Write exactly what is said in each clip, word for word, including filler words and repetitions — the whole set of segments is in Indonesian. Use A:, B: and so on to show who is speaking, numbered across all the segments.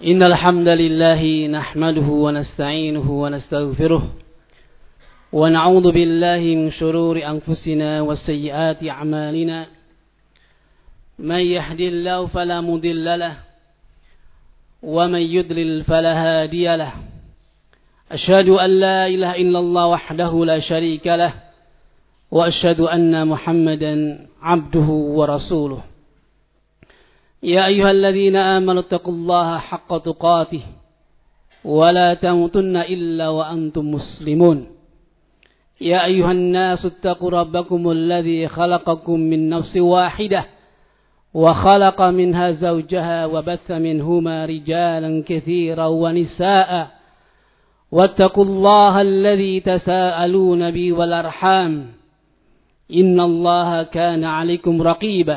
A: إن الحمد لله نحمده ونستعينه ونستغفره ونعوذ بالله من شرور أنفسنا وسيئات أعمالنا من يهد الله فلا مضل له ومن يضلل فلا هادي له أشهد أن لا إله إلا الله وحده لا شريك له وأشهد أن محمدا عبده ورسوله يا أيها الذين آمنوا اتقوا الله حق تقاته ولا تموتن إلا وأنتم مسلمون يا أيها الناس اتقوا ربكم الذي خلقكم من نفس واحدة وخلق منها زوجها وبث منهما رجالا كثيرا ونساء واتقوا الله الذي تساءلون به والأرحام إن الله كان عليكم رقيبا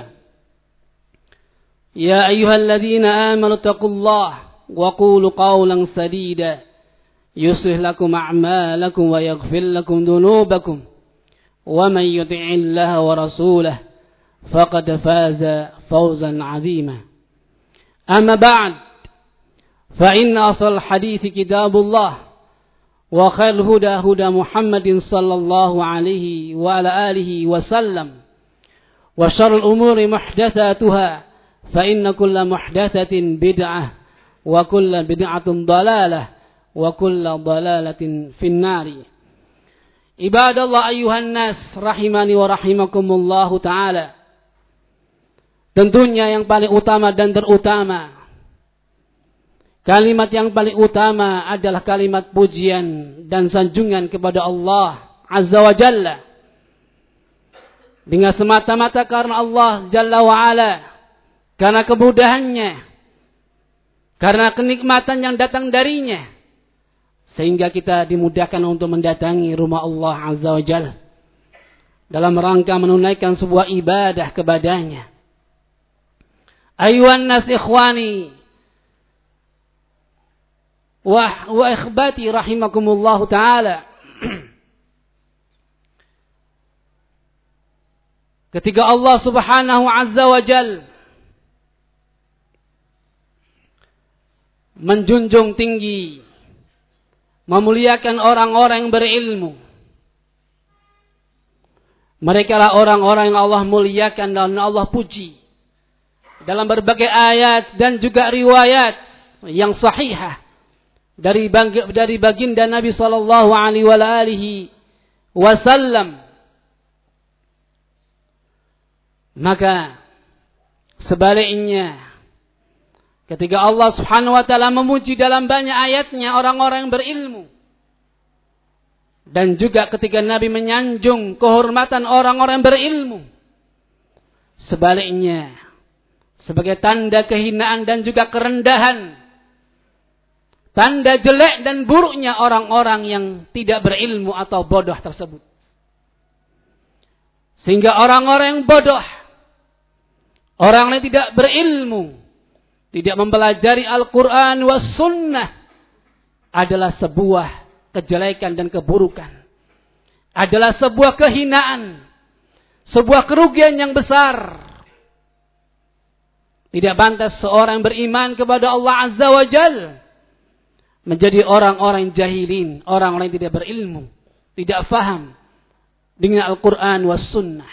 A: يا أيها الذين آمنوا اتقوا الله وقولوا قولا سديدا يصلح لكم أعمالكم ويغفر لكم ذنوبكم ومن يطع الله ورسوله فقد فاز فوزا عظيما أما بعد فإن أصل الحديث كتاب الله وخير الهدى هدى محمد صلى الله عليه وعلى آله وسلم وشر الأمور محدثاتها فإن كل محدثة بدعة وكل بدعة ضلالة وكل ضلالة في النار عباد الله أيها الناس rahimani wa rahimakumullahu ta'ala. Tentunya yang paling utama dan terutama, kalimat yang paling utama adalah kalimat pujian dan sanjungan kepada Allah Azza wa Jalla. Dengan semata-mata karena Allah Jalla wa Ala, karena kemudahannya, karena kenikmatan yang datang darinya, sehingga kita dimudahkan untuk mendatangi rumah Allah Azza wa Jalla dalam rangka menunaikan sebuah ibadah kepadanya. Ayuhan nas ikhwani wa wa ikhbati rahimakumullahu ta'ala. Ketika Allah Subhanahu Azza wa Jalla menjunjung tinggi, memuliakan orang-orang yang berilmu, mereka lah orang-orang yang Allah muliakan dan Allah puji dalam berbagai ayat dan juga riwayat yang sahihah dari dari baginda Nabi sallallahu alaihi wasallam. Maka sebaliknya, ketika Allah Subhanahu wa ta'ala memuji dalam banyak ayatnya orang-orang yang berilmu, dan juga ketika Nabi menyanjung kehormatan orang-orang yang berilmu, sebaliknya, sebagai tanda kehinaan dan juga kerendahan, tanda jelek dan buruknya orang-orang yang tidak berilmu atau bodoh tersebut. Sehingga orang-orang yang bodoh, orang yang tidak berilmu, tidak mempelajari Al-Quran was sunnah, adalah sebuah kejelekan dan keburukan, adalah sebuah kehinaan, sebuah kerugian yang besar. Tidak pantas seorang beriman kepada Allah Azza wa Jal menjadi orang-orang jahilin, orang-orang yang tidak berilmu, tidak faham dengan Al-Quran was sunnah.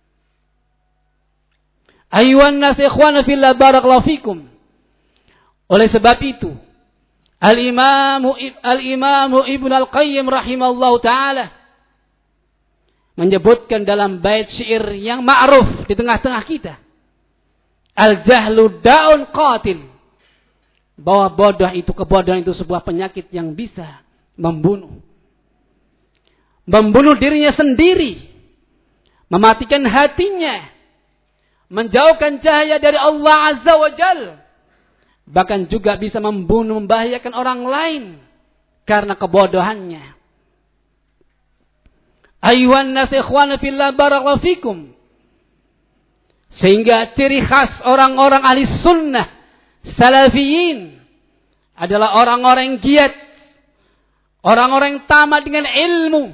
A: Ayuhan nas ikhwana fillah barakallahu fikum. Oleh sebab itu, Al-Imam Al-Imam Ibnu Al-Qayyim rahimahullahu ta'ala menyebutkan dalam bait syair yang ma'ruf di tengah-tengah kita, Al-jahlu da'un qatil, bahwa bodoh itu, kebodohan itu sebuah penyakit yang bisa membunuh. Membunuh dirinya sendiri, mematikan hatinya, menjauhkan cahaya dari Allah Azza wa Jalla, bahkan juga bisa membunuh, membahayakan orang lain karena kebodohannya. Ayuhan nas ikhwana fillah barakallahu fikum. Sehingga ciri khas orang-orang ahli sunnah salafiyin adalah orang-orang yang giat, orang-orang yang tamat dengan ilmu,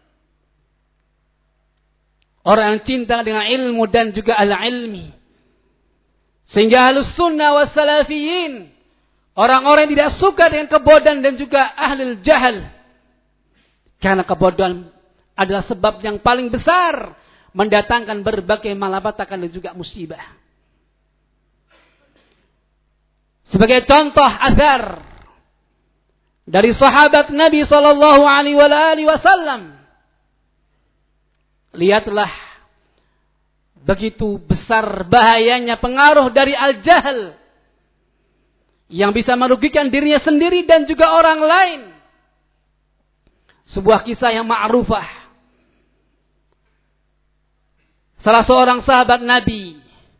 A: orang yang cinta dengan ilmu dan juga al-ilmi. Sehingga ahlus sunnah was salafiyin, Orang-orang yang tidak suka dengan kebodohan dan juga ahlul jahal. Karena kebodohan adalah sebab yang paling besar mendatangkan berbagai malapetaka dan juga musibah. Sebagai contoh azhar dari sahabat Nabi sallallahu alaihi wasallam. Lihatlah begitu besar bahayanya pengaruh dari al-jahl yang bisa merugikan dirinya sendiri dan juga orang lain. Sebuah kisah yang ma'rufah. Salah seorang sahabat Nabi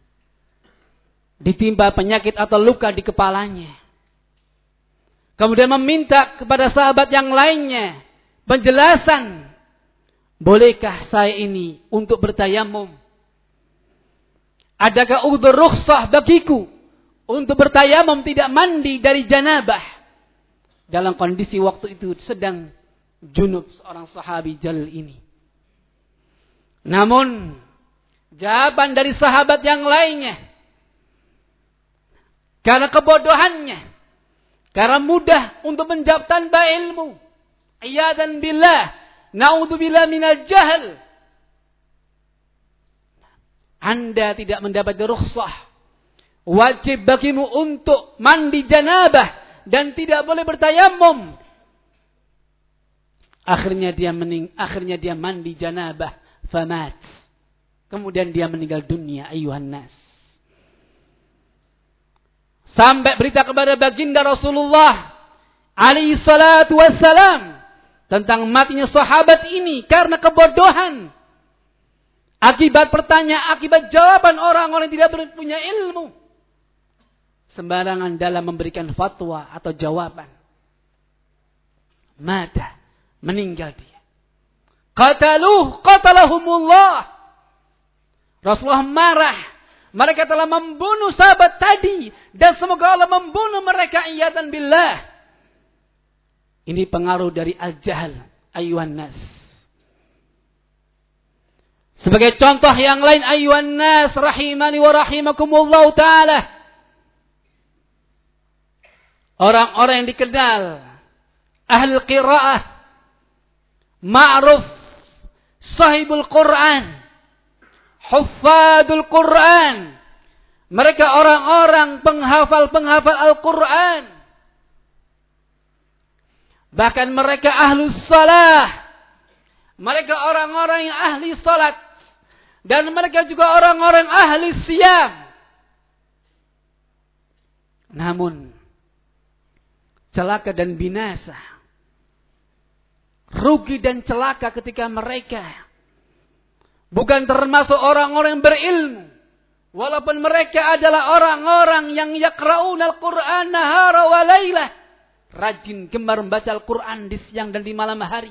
A: ditimpa penyakit atau luka di kepalanya. Kemudian meminta kepada sahabat yang lainnya penjelasan. Bolehkah saya ini untuk bertayamum? Adakah udhur rukhsah bagiku untuk bertayamum tidak mandi dari janabah? Dalam kondisi waktu itu sedang junub seorang sahabi jalil ini. Namun jawaban dari sahabat yang lainnya, karena kebodohannya, karena mudah untuk menjawab tanpa ilmu, iyadan billah, na'udzubillah minal jahl, Anda tidak mendapat rukhsah. Wajib bagimu untuk mandi janabah dan tidak boleh bertayamum. Akhirnya dia mening, akhirnya dia mandi janabah, famat. Kemudian dia meninggal dunia, ayuhan nas. Sampai berita kepada baginda Rasulullah alaihi salatu wassalam tentang matinya sahabat ini karena kebodohan. Akibat pertanyaan, akibat jawaban orang-orang yang tidak punya ilmu. Sembarangan dalam memberikan fatwa atau jawaban. Mata, meninggal dia. Qataluh, qatalahumullah. Rasulullah marah. Mereka telah membunuh sahabat tadi. Dan semoga Allah membunuh mereka, iyatan billah. Ini pengaruh dari al-jahl, ayuhan nas. Sebagai contoh yang lain, ayuhan nas rahimani wa rahimakumullah ta'ala. Orang-orang yang dikenal ahli qiraah, ma'ruf, sahibul Quran, huffadul Quran. Mereka orang-orang penghafal-penghafal Al-Quran. Bahkan mereka ahlus salah. Mereka orang-orang yang ahli salat. Dan mereka juga orang-orang ahli siyam. Namun celaka dan binasa, rugi dan celaka ketika mereka bukan termasuk orang-orang yang berilmu. Walaupun mereka adalah orang-orang yang yaqra'un al-Quran nahara wa laylah. Rajin gemar membaca Al-Quran di siang dan di malam hari.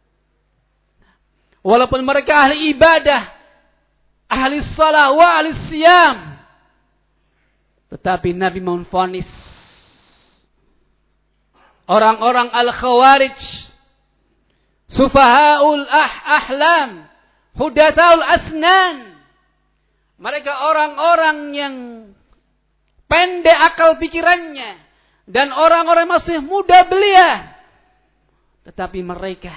A: Walaupun mereka ahli ibadah, ahli salah wa ahli siyam. Tetapi Nabi memvonis orang-orang al-khawarij, sufahaul ah ahlam, hudathaul asnan. Mereka orang-orang yang pendek akal pikirannya dan orang-orang masih muda belia. Tetapi mereka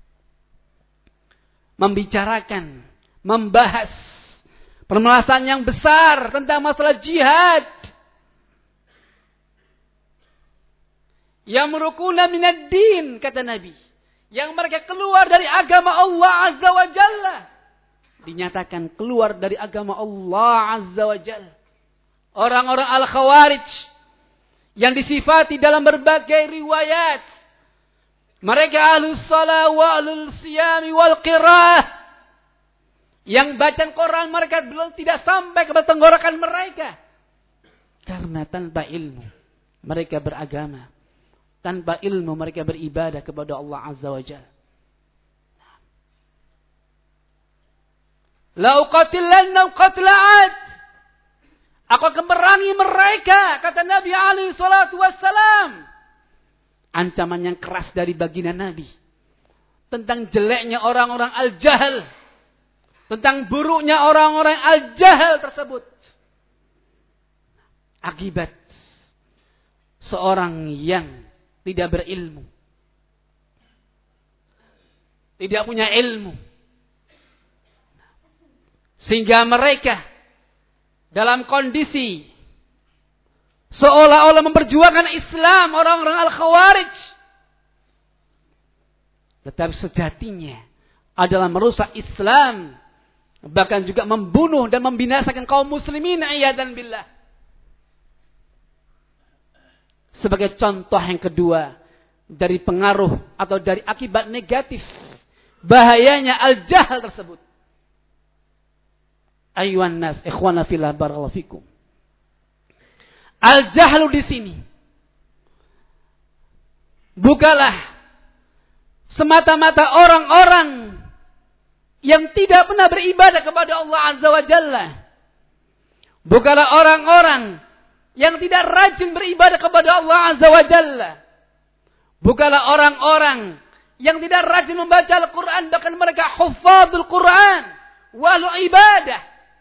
A: membicarakan, membahas permasalahan yang besar tentang masalah jihad. Yang merukuna minad din, kata Nabi. Yang mereka keluar dari agama Allah Azza wa Jalla. Dinyatakan keluar dari agama Allah Azza wa Jalla. Orang-orang al-khawarij yang disifati dalam berbagai riwayat. Mereka ahlus salah wa ahlul siyami wal qiraah. Yang bacaan Quran mereka belum tidak sampai kepada tenggorokan mereka. Karena tanpa ilmu mereka beragama. Tanpa ilmu mereka beribadah kepada Allah Azza wa Jalla. La uqatilannahum qatla 'ad. Aku akan merangi mereka, kata Nabi alaihi salatu wassalam. Ancaman yang keras dari baginda Nabi tentang jeleknya orang-orang al-jahl, tentang buruknya orang-orang al-jahl tersebut. Akibat seorang yang tidak berilmu, tidak punya ilmu, sehingga mereka dalam kondisi seolah-olah memperjuangkan Islam, orang-orang Al-Khawarij, tetapi sejatinya adalah merusak Islam, bahkan juga membunuh dan membinasakan kaum muslimin, a'yadzan billah. Sebagai contoh yang kedua dari pengaruh atau dari akibat negatif bahayanya al-jahl tersebut. Ayuhan nas, ikhwana fillah, barakallahu fikum. Al-jahlu di sini bukanlah semata-mata orang-orang yang tidak pernah beribadah kepada Allah Azza wa Jalla. Bukanlah orang-orang yang tidak rajin beribadah kepada Allah Azza wa Jalla. Bukanlah orang-orang yang tidak rajin membaca Al-Quran, bahkan mereka hufadzul Quran, walau ibadah.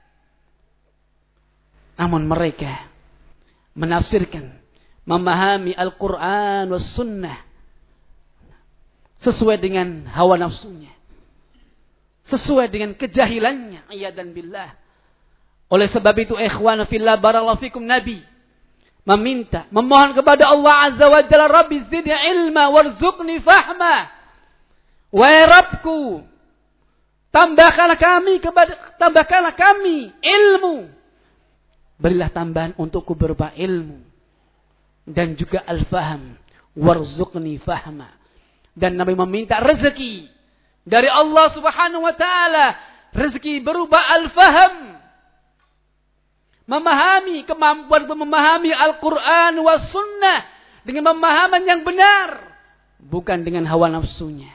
A: Namun mereka menafsirkan, memahami Al-Quran was sunnah sesuai dengan hawa nafsunya, sesuai dengan kejahilannya, a'yadzan billah. Oleh sebab itu, ikhwan fillah, barakallahu fikum, Nabi meminta, memohon kepada Allah Azza wa Jalla, Rabbi zidni ilma warzuqni fahma. Wahai Rabbku, tambahkanlah kami kepada tambahkanlah kami ilmu. Berilah tambahan untukku berupa ilmu dan juga al-faham, warzuqni fahma. Dan Nabi meminta rezeki dari Allah Subhanahu wa taala, rezeki berupa al-faham, memahami, kemampuan untuk memahami Al-Quran wa sunnah dengan pemahaman yang benar, bukan dengan hawa nafsunya.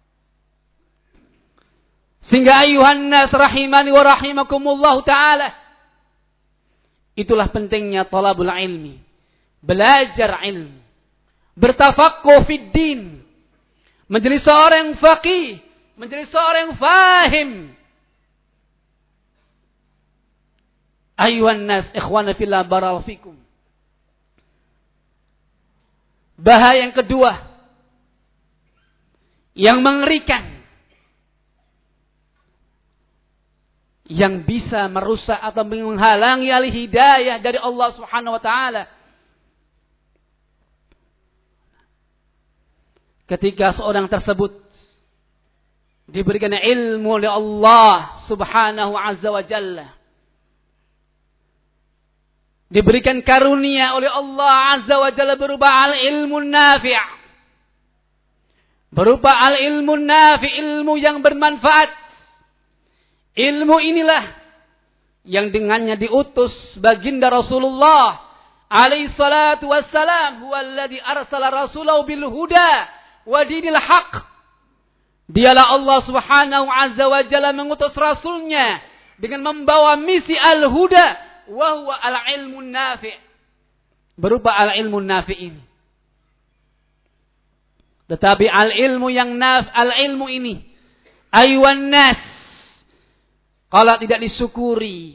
A: Sehingga ayuhan nas rahimani wa rahimakumullah ta'ala, itulah pentingnya talabul ilmi, belajar ilmu, bertafaqquh fid din, menjadi seorang yang faqih, menjadi seorang yang fahim. Ayuhan nas, ikhwana fillah, barakallahu fikum. Bahaya yang kedua yang mengerikan, yang bisa merusak atau menghalangi al-hidayah dari Allah Subhanahu wa taala, ketika seorang tersebut diberikan ilmu oleh Allah Subhanahu azza wa jalla, diberikan karunia oleh Allah Azza wa Jalla berupa al-ilmu nafi', berupa al-ilmu nafi', ilmu yang bermanfaat. Ilmu inilah yang dengannya diutus baginda Rasulullah alaihi salatu wassalam, huwa alladhi arsala rasulahu bil huda wa dinil haq. Dialah Allah Subhanahu Azza wa Jalla mengutus rasulnya dengan membawa misi al-huda wa huwa al-ilmu nafi', berupa al-ilmu nafi' ini. Tetapi al-ilmu yang naf, al-ilmu ini, ayuhan nas, kalau tidak disyukuri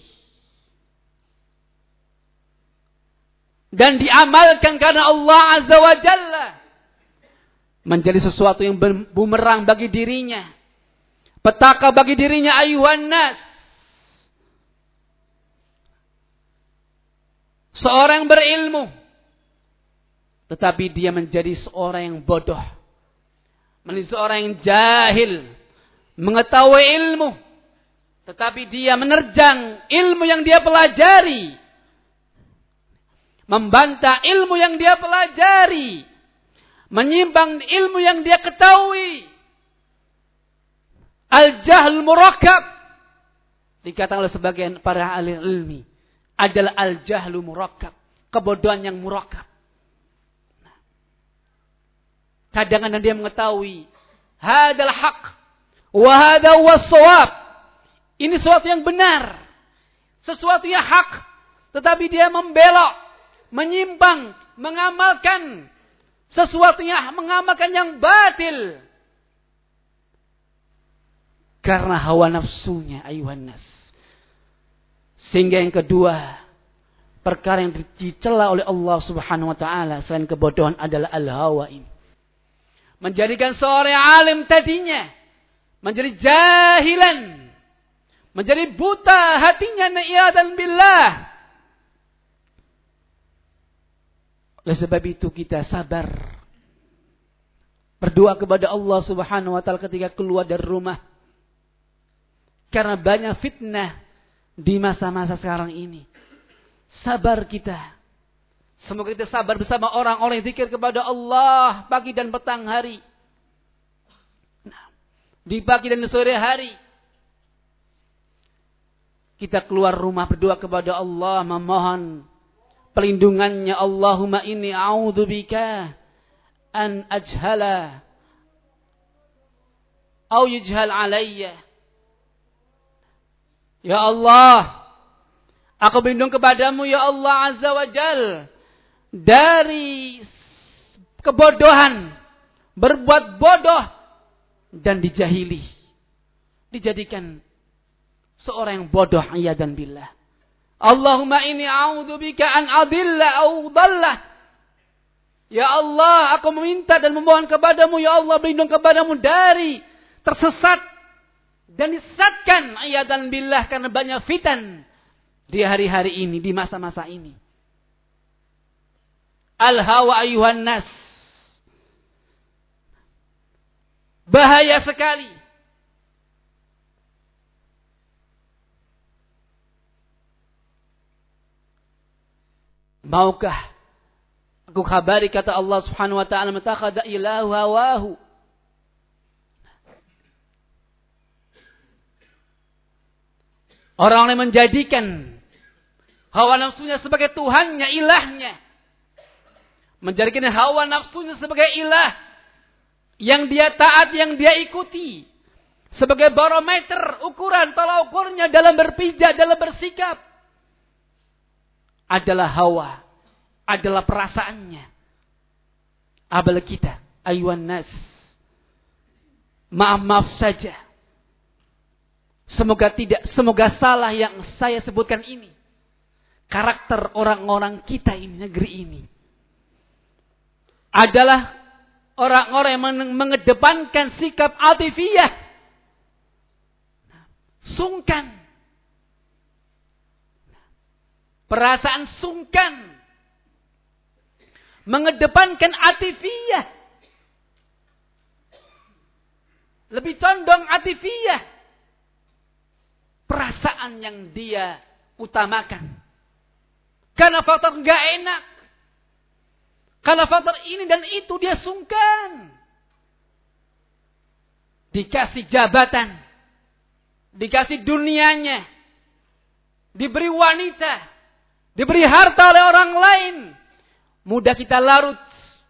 A: dan diamalkan karena Allah Azza wa Jalla, menjadi sesuatu yang bumerang bagi dirinya, petaka bagi dirinya, ayuhan nas. Seorang berilmu, tetapi dia menjadi seorang yang bodoh, menjadi seorang yang jahil, mengetahui ilmu, tetapi dia menerjang ilmu yang dia pelajari, membantah ilmu yang dia pelajari, menyimpang ilmu yang dia ketahui. Al-jahl murakkab, dikatakan oleh sebagian para ahli ilmi, adalah al-jahlu murakkab, kebodohan yang murakkab. Kadang-kadang dia mengetahui hadal haq wa hadha huwas shawab, ini sesuatu yang benar, sesuatu yang hak, tetapi dia membelok, menyimpang, mengamalkan sesuatu yang mengamalkan yang batil karena hawa nafsunya, ayuhan nas. Sehingga yang kedua, perkara yang dicela oleh Allah Subhanahu wa taala selain kebodohan adalah al-hawa ini. Menjadikan seorang alim tadinya menjadi jahilan, menjadi buta hatinya, na'iyatan billah. Oleh sebab itu kita sabar, berdoa kepada Allah Subhanahu wa taala ketika keluar dari rumah. Karena banyak fitnah di masa-masa sekarang ini. Sabar kita. Semoga kita sabar bersama orang-orang yang zikir kepada Allah pagi dan petang hari. Nah, di pagi dan sore hari. Kita keluar rumah berdoa kepada Allah, memohon pelindungannya. Allahumma inni a'udzubika an ajhala au yujhal alayya. Ya Allah, aku berlindung kepadamu ya Allah Azza wa Jal dari kebodohan, berbuat bodoh dan dijahili, dijadikan seorang yang bodoh, iyadan billah. Allahumma inni a'udzubika an adilla au dhallah. Ya Allah, aku meminta dan memohon kepadamu ya Allah, berlindung kepadamu dari tersesat dan disesatkan, iyadan billah, karena banyak fitan di hari-hari ini, di masa-masa ini. Al-hawa ayuhan nas. Bahaya sekali. Maukah aku khabari, kata Allah Subhanahu wa taala, matakhadha ilahu hawahu. Orang yang menjadikan hawa nafsunya sebagai Tuhannya, ilahnya. Menjadikan hawa nafsunya sebagai ilah. Yang dia taat, yang dia ikuti. Sebagai barometer, ukuran, tolak ukurnya dalam berpijak, dalam bersikap. Adalah hawa. Adalah perasaannya. Abal kita, ayuhan nas. Maaf-maaf saja. Semoga tidak, semoga salah yang saya sebutkan ini. Karakter orang-orang kita ini, negeri ini. Adalah orang-orang yang mengedepankan sikap atifiyah. Sungkan. Perasaan sungkan. Mengedepankan atifiyah. Lebih condong atifiyah. Perasaan yang dia utamakan. Karena faktor gak enak. Karena faktor ini dan itu dia sungkan. Dikasih jabatan. Dikasih dunianya. Diberi wanita. Diberi harta oleh orang lain. Mudah kita larut.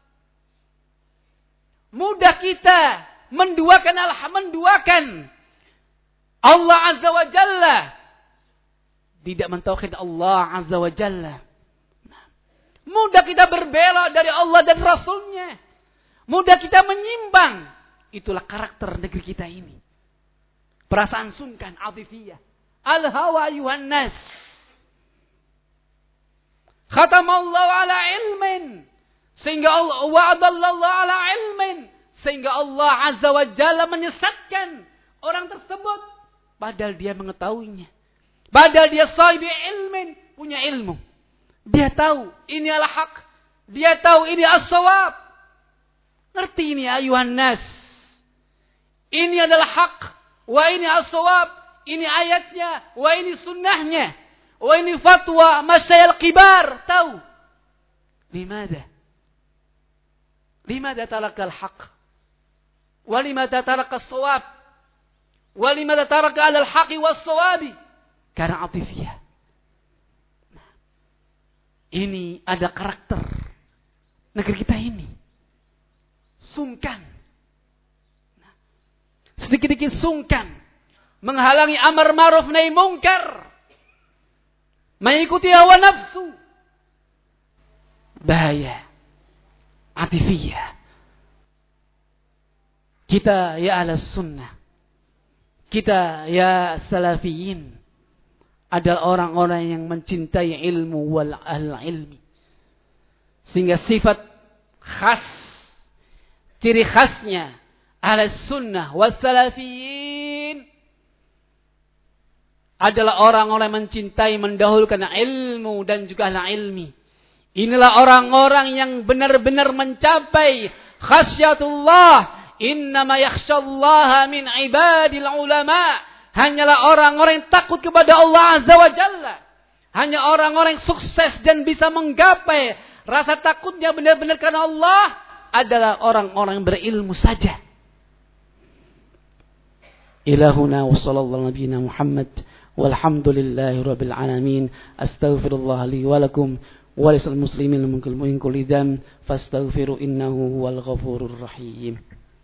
A: Mudah kita menduakan Allah, menduakan Allah Azza wa Jalla. Tidak mentauhid Allah Azza wa Jalla. Mudah kita berbelok dari Allah dan Rasulnya. Mudah kita menyimpang. Itulah karakter negeri kita ini. Perasaan sungkan, atifiyah. Al-hawa ayuhan nas. Khatamallahu ala ilmin. Sehingga Allah wa'adallahu ala ilmin. Sehingga Allah Azza wa Jalla menyesatkan orang tersebut. Padahal dia mengetahuinya. Padahal dia sahibi ilmin. Punya ilmu. Dia tahu ini adalah hak. Dia tahu ini as-sawab. Ngerti ini ayuhan nas. Ini adalah hak. Wa ini as-sawab. Ini ayatnya. Wa ini sunnahnya. Wa ini fatwa masyayil kibar. Tahu. Limada? Limada talaka al-haq? Wa limada talaka as-sawab? Wa limada talaka ala al-haqi was-sawabi? Karena atifiyah. Ini ada karakter negeri kita ini. Sungkan. Sedikit-sedikit sungkan. Menghalangi amar ma'ruf nahi mungkar. Mengikuti hawa nafsu. Bahaya. Atifiyah. Kita ya ahlas sunnah. Kita ya salafiyin. adalah orang-orang yang mencintai ilmu wal ahl ilmi. Sehingga sifat khas, ciri khasnya ahli sunnah was salafiyin adalah orang-orang yang mencintai, mendahulukan ilmu dan juga ahli ilmi. Inilah orang-orang yang benar-benar mencapai khasyatullah. Innama yakhsyallaha min ibadil ulama. Hanyalah orang-orang yang takut kepada Allah Azza wa Jalla. Hanya orang-orang yang sukses dan bisa menggapai rasa takutnya benar-benar karena Allah adalah orang-orang yang berilmu saja. Ilahuna wa sallallahu nabiyina Muhammad walhamdulillahi rabbil alamin. Astaghfirullah li wa lakum wa lisal muslimin min kulli dzam fastaghfiru innahu huwal ghafurur rahim.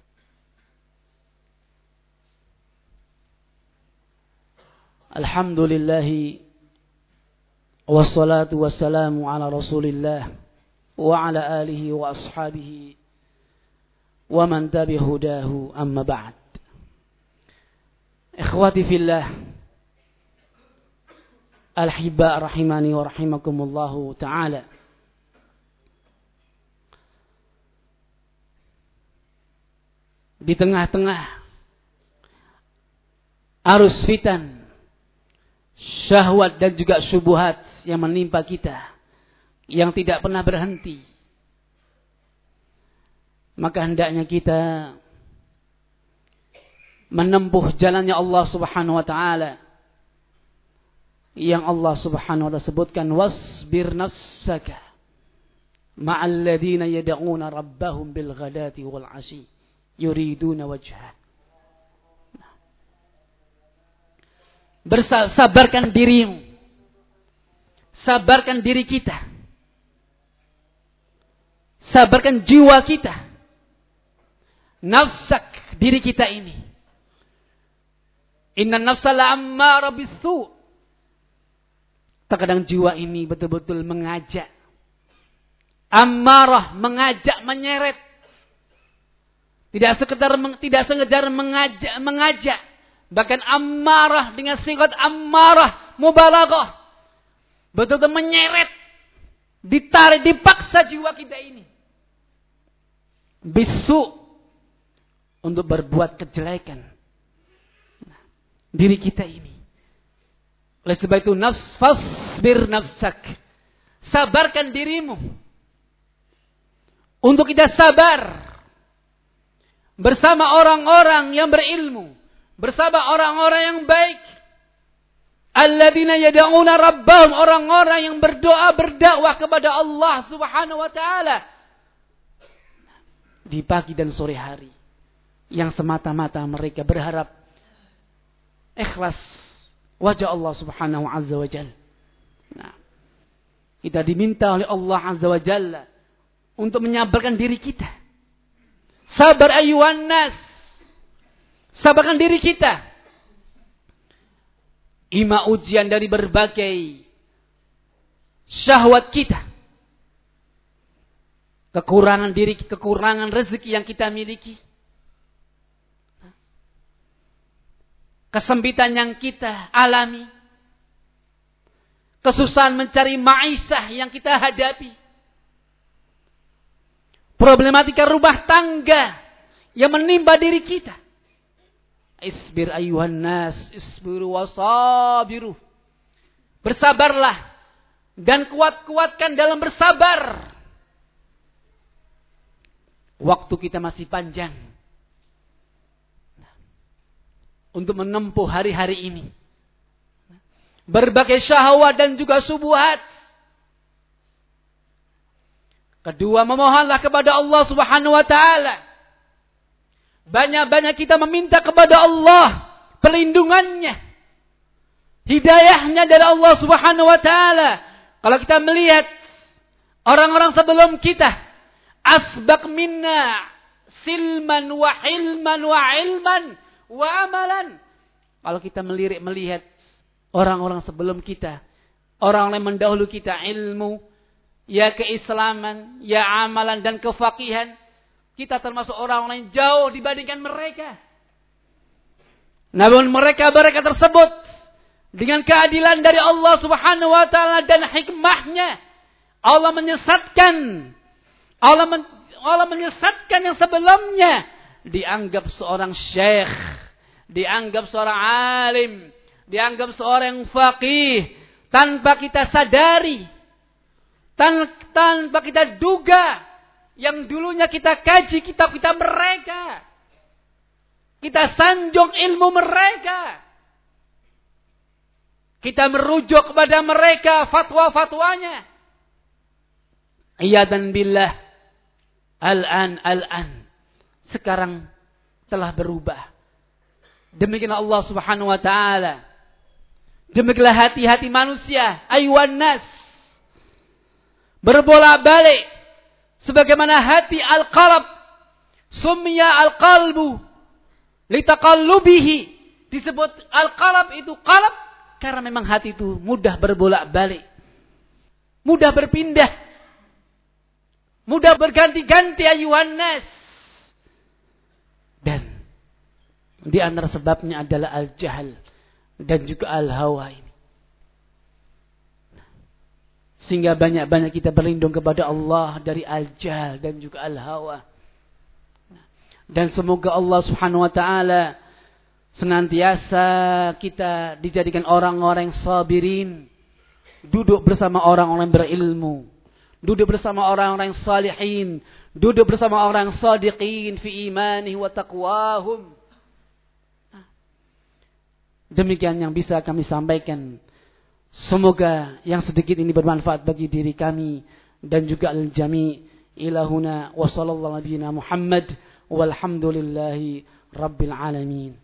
A: Alhamdulillah wassalatu wassalamu ala Rasulillah wa ala alihi wa ashabihi wa man tabi'a hudahu, amma ba'd. Ikhwati fillah, al-hibba rahimani wa rahimakumullahu ta'ala. Di tengah-tengah arus fitan, syahwat dan juga syubhat yang menimpa kita, yang tidak pernah berhenti, maka hendaknya kita menempuh jalannya Allah Subhanahu wa taala yang Allah Subhanahu wa taala sebutkan, wasbir nafsaka ma'al ladzina yad'una rabbahum bil ghadati wal 'ashi yuriduna wajhah. Bersabarkan dirimu, sabarkan diri kita, sabarkan jiwa kita, nafsak, diri kita ini. Inna nafsa la'ammara bisu. Terkadang jiwa ini betul-betul mengajak, ammarah, mengajak, menyeret. Tidak sekedar tidak sekedar mengajak, mengajak. Bahkan ammarah dengan singkat ammarah mubalaghah. Betul-betul menyeret, ditarik, dipaksa jiwa kita ini. Bisu, untuk berbuat kejelekan. Nah, diri kita ini. Oleh sebab itu, nafs fasbir nafsak. Sabarkan dirimu. Untuk kita sabar bersama orang-orang yang berilmu, bersama orang-orang yang baik. Alladzina yad'una rabbahum, orang-orang yang berdoa, berdakwah kepada Allah Subhanahu wa taala di pagi dan sore hari, yang semata-mata mereka berharap ikhlas wajah Allah Subhanahu azza wa jalla. Nah, kita diminta oleh Allah Azza wa Jalla untuk menyabarkan diri kita. Sabar ayuhan nas. Sabarkan diri kita. Ima ujian dari berbagai syahwat kita. Kekurangan diri, kekurangan rezeki yang kita miliki. Kesempitan yang kita alami. Kesusahan mencari maisah yang kita hadapi. Problematika rumah tangga yang menimpa diri kita. Isbir ayuhan nas, isbiru wasabiru. Bersabarlah dan kuat-kuatkan dalam bersabar. Waktu kita masih panjang untuk menempuh hari-hari ini. Berbagai syahwat dan juga subuhat. Kedua, memohonlah kepada Allah Subhanahu wa taala. Banyak-banyak kita meminta kepada Allah perlindungannya, hidayahnya dari Allah Subhanahu wa taala. Kalau kita melihat orang-orang sebelum kita, asbaq minna silman wa hilman wa ilman wa amalan. Kalau kita melirik melihat orang-orang sebelum kita, orang-orang yang mendahulu kita, ilmu, ya keislaman, ya amalan dan kefaqihan, kita termasuk orang-orang yang jauh dibandingkan mereka. Namun mereka mereka tersebut dengan keadilan dari Allah Subhanahu wa taala dan hikmahnya, Allah menyesatkan Allah men, Allah menyesatkan yang sebelumnya dianggap seorang syekh, dianggap seorang alim, dianggap seorang faqih tanpa kita sadari, tan, tanpa kita duga yang dulunya kita kaji kitab-kitab mereka, kita sanjung ilmu mereka, kita merujuk kepada mereka fatwa-fatwanya. Iyadan billah, al-an al-an sekarang telah berubah. Demikian Allah Subhanahu wa taala. Demikianlah hati-hati manusia, ayuhan nas, berbolak-balik sebagaimana hati al-qalb, summiya al-qalbu litaqallubihi, disebut al-qalb itu qalb karena memang hati itu mudah berbolak-balik, mudah berpindah, mudah berganti-ganti ayuhan nas. Dan di antara sebabnya adalah al-jahl dan juga al-hawa ini. Sehingga banyak-banyak kita berlindung kepada Allah dari al-jahl dan juga al-hawa. Dan semoga Allah Subhanahu wa taala senantiasa kita dijadikan orang-orang sabirin, duduk bersama orang-orang berilmu, duduk bersama orang-orang salihin, duduk bersama orang sadiqin fi imanihi wa taqwahum. Demikian yang bisa kami sampaikan. Semoga yang sedikit ini bermanfaat bagi diri kami dan juga al-jami'. Ilahuna wa sallallahu nabiyina Muhammad walhamdulillahi rabbil alamin.